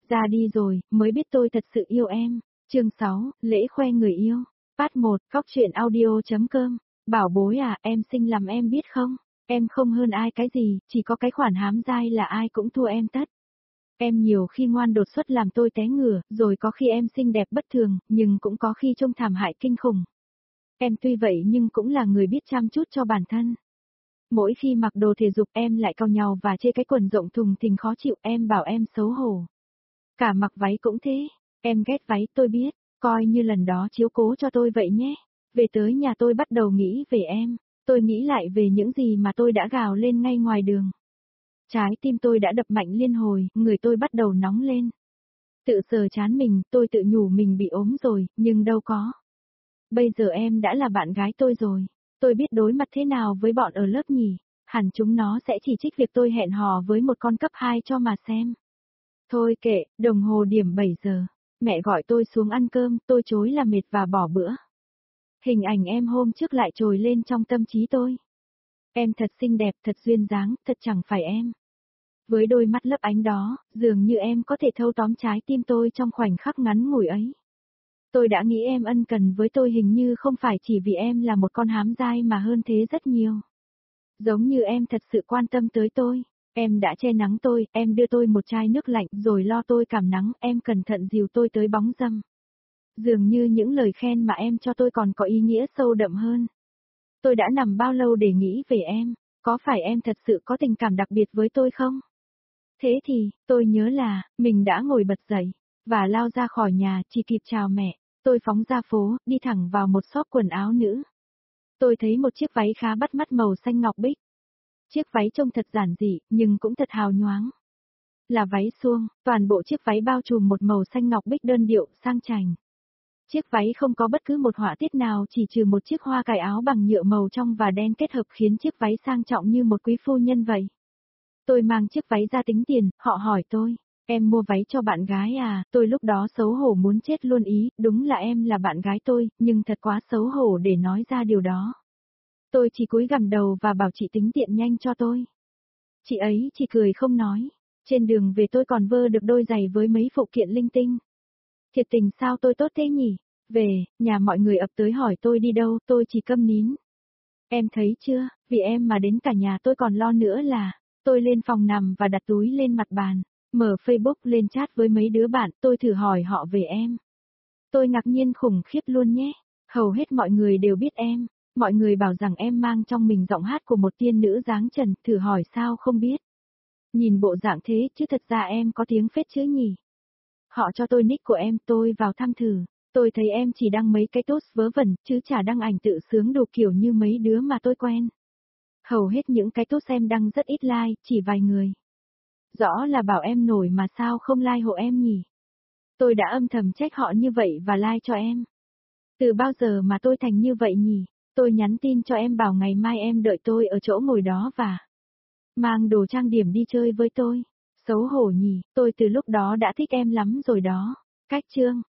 Ra đi rồi, mới biết tôi thật sự yêu em. Chương 6, lễ khoe người yêu. Part 1, Cóc truyện audio.com. Bảo bối à, em xinh lắm em biết không? Em không hơn ai cái gì, chỉ có cái khoản hám dai là ai cũng thua em tất. Em nhiều khi ngoan đột xuất làm tôi té ngửa, rồi có khi em xinh đẹp bất thường, nhưng cũng có khi trông thảm hại kinh khủng. Em tuy vậy nhưng cũng là người biết chăm chút cho bản thân. Mỗi khi mặc đồ thể dục em lại cau nhàu và chê cái quần rộng thùng thình khó chịu, em bảo em xấu hổ. Cả mặc váy cũng thế, em ghét váy tôi biết, coi như lần đó chiếu cố cho tôi vậy nhé. Về tới nhà tôi bắt đầu nghĩ về em, tôi nghĩ lại về những gì mà tôi đã gào lên ngay ngoài đường. Trái tim tôi đã đập mạnh liên hồi, người tôi bắt đầu nóng lên. Tự sờ trán mình, tôi tự nhủ mình bị ốm rồi, nhưng đâu có. Bây giờ em đã là bạn gái tôi rồi, tôi biết đối mặt thế nào với bọn ở lớp nhỉ, hẳn chúng nó sẽ chỉ trích việc tôi hẹn hò với một con cấp 2 cho mà xem. Thôi kệ, đồng hồ điểm 7 giờ, mẹ gọi tôi xuống ăn cơm, tôi chối là mệt và bỏ bữa. Hình ảnh em hôm trước lại trồi lên trong tâm trí tôi. Em thật xinh đẹp, thật duyên dáng, thật chẳng phải em. Với đôi mắt lấp ánh đó, dường như em có thể thâu tóm trái tim tôi trong khoảnh khắc ngắn ngủi ấy. Tôi đã nghĩ em ân cần với tôi hình như không phải chỉ vì em là một con hám dai mà hơn thế rất nhiều. Giống như em thật sự quan tâm tới tôi, em đã che nắng tôi, em đưa tôi một chai nước lạnh rồi lo tôi cảm nắng, em cẩn thận dìu tôi tới bóng râm. Dường như những lời khen mà em cho tôi còn có ý nghĩa sâu đậm hơn. Tôi đã nằm bao lâu để nghĩ về em, có phải em thật sự có tình cảm đặc biệt với tôi không? Thế thì, tôi nhớ là, mình đã ngồi bật dậy, và lao ra khỏi nhà, chỉ kịp chào mẹ. Tôi phóng ra phố, đi thẳng vào một shop quần áo nữ. Tôi thấy một chiếc váy khá bắt mắt màu xanh ngọc bích. Chiếc váy trông thật giản dị, nhưng cũng thật hào nhoáng. Là váy suông, toàn bộ chiếc váy bao trùm một màu xanh ngọc bích đơn điệu, sang chảnh. Chiếc váy không có bất cứ một họa tiết nào chỉ trừ một chiếc hoa cài áo bằng nhựa màu trong và đen kết hợp khiến chiếc váy sang trọng như một quý phu nhân vậy. Tôi mang chiếc váy ra tính tiền, họ hỏi tôi, em mua váy cho bạn gái à, tôi lúc đó xấu hổ muốn chết luôn ý, đúng là em là bạn gái tôi, nhưng thật quá xấu hổ để nói ra điều đó. Tôi chỉ cúi gằm đầu và bảo chị tính tiền nhanh cho tôi. Chị ấy chỉ cười không nói, trên đường về tôi còn vơ được đôi giày với mấy phụ kiện linh tinh. Thiệt tình sao tôi tốt thế nhỉ? Về, nhà mọi người ập tới hỏi tôi đi đâu, tôi chỉ câm nín. Em thấy chưa, vì em mà đến cả nhà tôi còn lo nữa là, tôi lên phòng nằm và đặt túi lên mặt bàn, mở Facebook lên chat với mấy đứa bạn, tôi thử hỏi họ về em. Tôi ngạc nhiên khủng khiếp luôn nhé, hầu hết mọi người đều biết em, mọi người bảo rằng em mang trong mình giọng hát của một tiên nữ dáng trần, thử hỏi sao không biết. Nhìn bộ dạng thế chứ thật ra em có tiếng phết chứ nhỉ. Họ cho tôi nick của em, tôi vào thăm thử. Tôi thấy em chỉ đăng mấy cái post vớ vẩn, chứ chả đăng ảnh tự sướng đồ kiểu như mấy đứa mà tôi quen. Hầu hết những cái post em đăng rất ít like, chỉ vài người. Rõ là bảo em nổi mà sao không like hộ em nhỉ? Tôi đã âm thầm trách họ như vậy và like cho em. Từ bao giờ mà tôi thành như vậy nhỉ? Tôi nhắn tin cho em bảo ngày mai em đợi tôi ở chỗ ngồi đó và mang đồ trang điểm đi chơi với tôi. Xấu hổ nhỉ, tôi từ lúc đó đã thích em lắm rồi đó. Cách chương